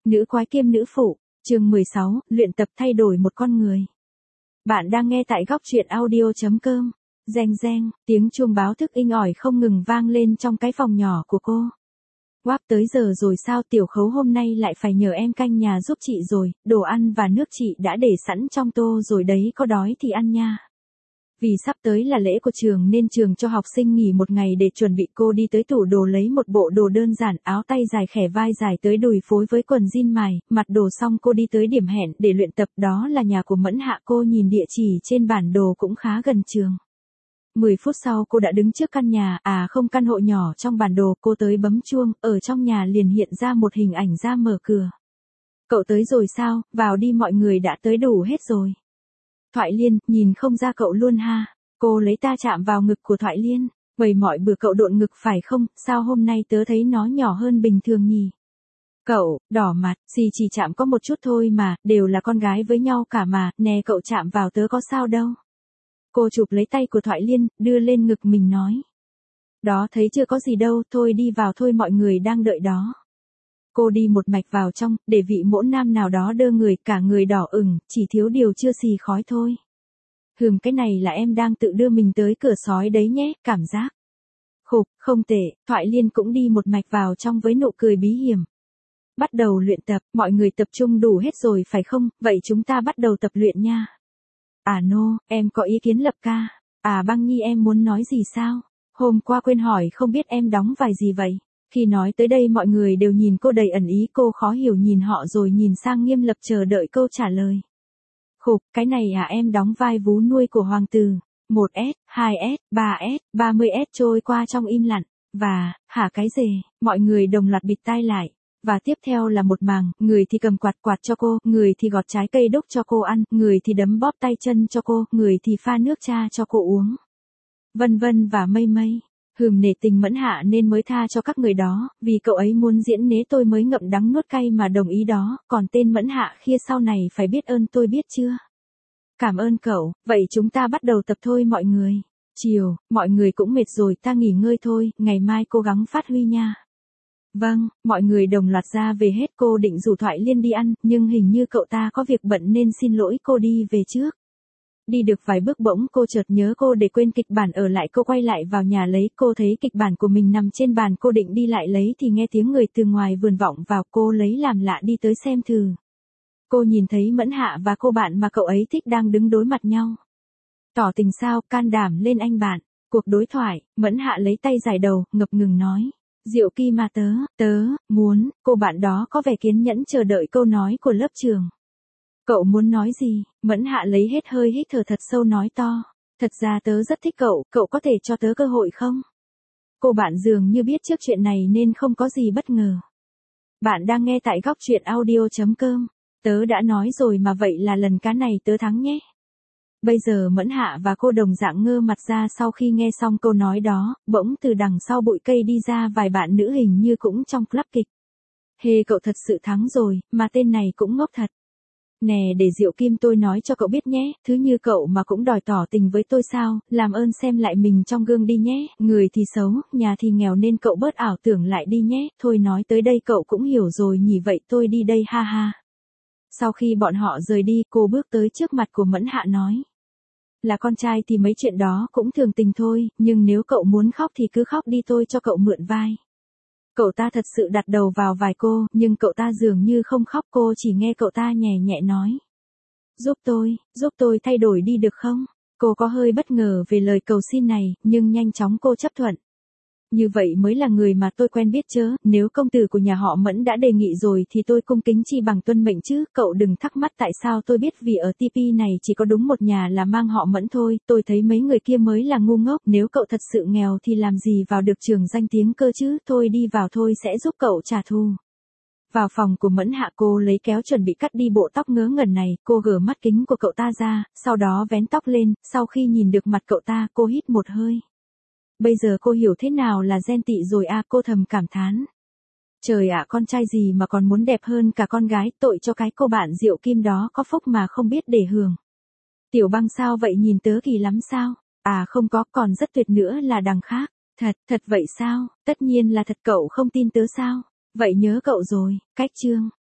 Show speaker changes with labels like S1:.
S1: Nữ quái kiêm nữ phụ, chương 16, luyện tập thay đổi một con người. Bạn đang nghe tại góc truyện audio.com. Reng reng, tiếng chuông báo thức inh ỏi không ngừng vang lên trong cái phòng nhỏ của cô. Quáp tới giờ rồi sao, Tiểu Khấu hôm nay lại phải nhờ em canh nhà giúp chị rồi, đồ ăn và nước chị đã để sẵn trong tô rồi đấy, có đói thì ăn nha. Vì sắp tới là lễ của trường nên trường cho học sinh nghỉ một ngày để chuẩn bị, cô đi tới tủ đồ lấy một bộ đồ đơn giản, áo tay dài khẻ vai dài tới đùi phối với quần jean mài, mặc đồ xong cô đi tới điểm hẹn để luyện tập, đó là nhà của Mẫn Hạ. Cô nhìn địa chỉ trên bản đồ cũng khá gần trường. 10 phút sau cô đã đứng trước căn nhà, không, căn hộ nhỏ trong bản đồ. Cô tới bấm chuông, ở trong nhà liền hiện ra một hình ảnh ra mở cửa. Cậu tới rồi sao, vào đi, mọi người đã tới đủ hết rồi. Thoại Liên, nhìn không ra cậu luôn ha. Cô lấy ta chạm vào ngực của Thoại Liên. Vậy mọi bữa cậu độn ngực phải không, sao hôm nay tớ thấy nó nhỏ hơn bình thường nhỉ? Cậu, đỏ mặt, chỉ chạm có một chút thôi mà, đều là con gái với nhau cả mà, nè cậu chạm vào tớ có sao đâu. Cô chụp lấy tay của Thoại Liên, đưa lên ngực mình nói. Đó, thấy chưa, có gì đâu, thôi đi vào thôi, mọi người đang đợi đó. Cô đi một mạch vào trong, để vị mỗ nam nào đó đơ người, cả người đỏ ửng, chỉ thiếu điều chưa xì khói thôi. Cái này là em đang tự đưa mình tới cửa sói đấy nhé, cảm giác. Khục, không tệ, Thoại Liên cũng đi một mạch vào trong với nụ cười bí hiểm. Bắt đầu luyện tập, mọi người tập trung đủ hết rồi phải không, vậy chúng ta bắt đầu tập luyện nha. Em có ý kiến Lập ca. Băng Nhi, em muốn nói gì sao? Hôm qua quên hỏi, không biết em đóng vai gì vậy? Khi nói tới đây mọi người đều nhìn cô đầy ẩn ý, cô khó hiểu nhìn họ rồi nhìn sang Nghiêm Lập chờ đợi câu trả lời. Khục, cái này em đóng vai vú nuôi của hoàng tử. 1S, 2S, 3S, 30S trôi qua trong im lặng. Và, cái gì? Mọi người đồng loạt bịt tai lại. Và tiếp theo là một màng, người thì cầm quạt cho cô, người thì gọt trái cây đúc cho cô ăn, người thì đấm bóp tay chân cho cô, người thì pha nước cha cho cô uống. Vân vân và mây mây. Nể tình Mẫn Hạ nên mới tha cho các người đó, vì cậu ấy muốn diễn nế tôi mới ngậm đắng nuốt cay mà đồng ý đó, còn tên Mẫn Hạ kia sau này phải biết ơn tôi, biết chưa? Cảm ơn cậu, vậy chúng ta bắt đầu tập thôi mọi người. Chiều, mọi người cũng mệt rồi, ta nghỉ ngơi thôi, ngày mai cố gắng phát huy nha. Vâng, mọi người đồng loạt ra về hết. Cô định rủ Thoại Liên đi ăn, nhưng hình như cậu ta có việc bận nên xin lỗi, cô đi về trước. Đi được vài bước bỗng cô chợt nhớ cô để quên kịch bản ở lại, cô quay lại vào nhà lấy, cô thấy kịch bản của mình nằm trên bàn, cô định đi lại lấy thì nghe tiếng người từ ngoài vườn vọng vào, cô lấy làm lạ đi tới xem thử. Cô nhìn thấy Mẫn Hạ và cô bạn mà cậu ấy thích đang đứng đối mặt nhau. Tỏ tình sao, can đảm lên anh bạn. Cuộc đối thoại, Mẫn Hạ lấy tay giải đầu, ngập ngừng nói. Diệu Kỳ mà tớ muốn, cô bạn đó có vẻ kiên nhẫn chờ đợi câu nói của lớp trưởng. Cậu muốn nói gì? Mẫn Hạ lấy hết hơi hít thở thật sâu nói to. Thật ra tớ rất thích cậu có thể cho tớ cơ hội không? Cô bạn dường như biết trước chuyện này nên không có gì bất ngờ. Bạn đang nghe tại góc truyện audio.com. Tớ đã nói rồi mà, vậy là lần cá này tớ thắng nhé. Bây giờ Mẫn Hạ và cô đồng dạng ngơ mặt ra sau khi nghe xong câu nói đó, bỗng từ đằng sau bụi cây đi ra vài bạn nữ hình như cũng trong club kịch. Cậu thật sự thắng rồi, mà tên này cũng ngốc thật. Nè, để Diệu Kim tôi nói cho cậu biết nhé, thứ như cậu mà cũng đòi tỏ tình với tôi sao, làm ơn xem lại mình trong gương đi nhé, người thì xấu, nhà thì nghèo nên cậu bớt ảo tưởng lại đi nhé, thôi nói tới đây cậu cũng hiểu rồi nhỉ, vậy tôi đi đây, ha ha. Sau khi bọn họ rời đi, cô bước tới trước mặt của Mẫn Hạ nói. Là con trai thì mấy chuyện đó cũng thường tình thôi, nhưng nếu cậu muốn khóc thì cứ khóc đi, tôi cho cậu mượn vai. Cậu ta thật sự đặt đầu vào vai cô, nhưng cậu ta dường như không khóc, cô chỉ nghe cậu ta nhẹ nhẹ nói. Giúp tôi thay đổi đi được không? Cô có hơi bất ngờ về lời cầu xin này, nhưng nhanh chóng cô chấp thuận. Như vậy mới là người mà tôi quen biết chớ, nếu công tử của nhà họ Mẫn đã đề nghị rồi thì tôi cung kính chi bằng tuân mệnh chứ, cậu đừng thắc mắc tại sao tôi biết, vì ở TP này chỉ có đúng một nhà là mang họ Mẫn thôi, tôi thấy mấy người kia mới là ngu ngốc, nếu cậu thật sự nghèo thì làm gì vào được trường danh tiếng cơ chứ, thôi đi vào thôi, sẽ giúp cậu trả thù. Vào phòng của Mẫn Hạ, cô lấy kéo chuẩn bị cắt đi bộ tóc ngớ ngẩn này, cô gỡ mắt kính của cậu ta ra, sau đó vén tóc lên, sau khi nhìn được mặt cậu ta, cô hít một hơi. Bây giờ cô hiểu thế nào là ghen tị rồi cô thầm cảm thán. Trời ạ, con trai gì mà còn muốn đẹp hơn cả con gái, tội cho cái cô bạn Diệu Kim đó có phúc mà không biết để hưởng. Tiểu Băng sao vậy, nhìn tớ kỳ lắm sao? Không có, còn rất tuyệt nữa là đằng khác. Thật vậy sao? Tất nhiên là thật, cậu không tin tớ sao? Vậy nhớ cậu rồi, cách chương.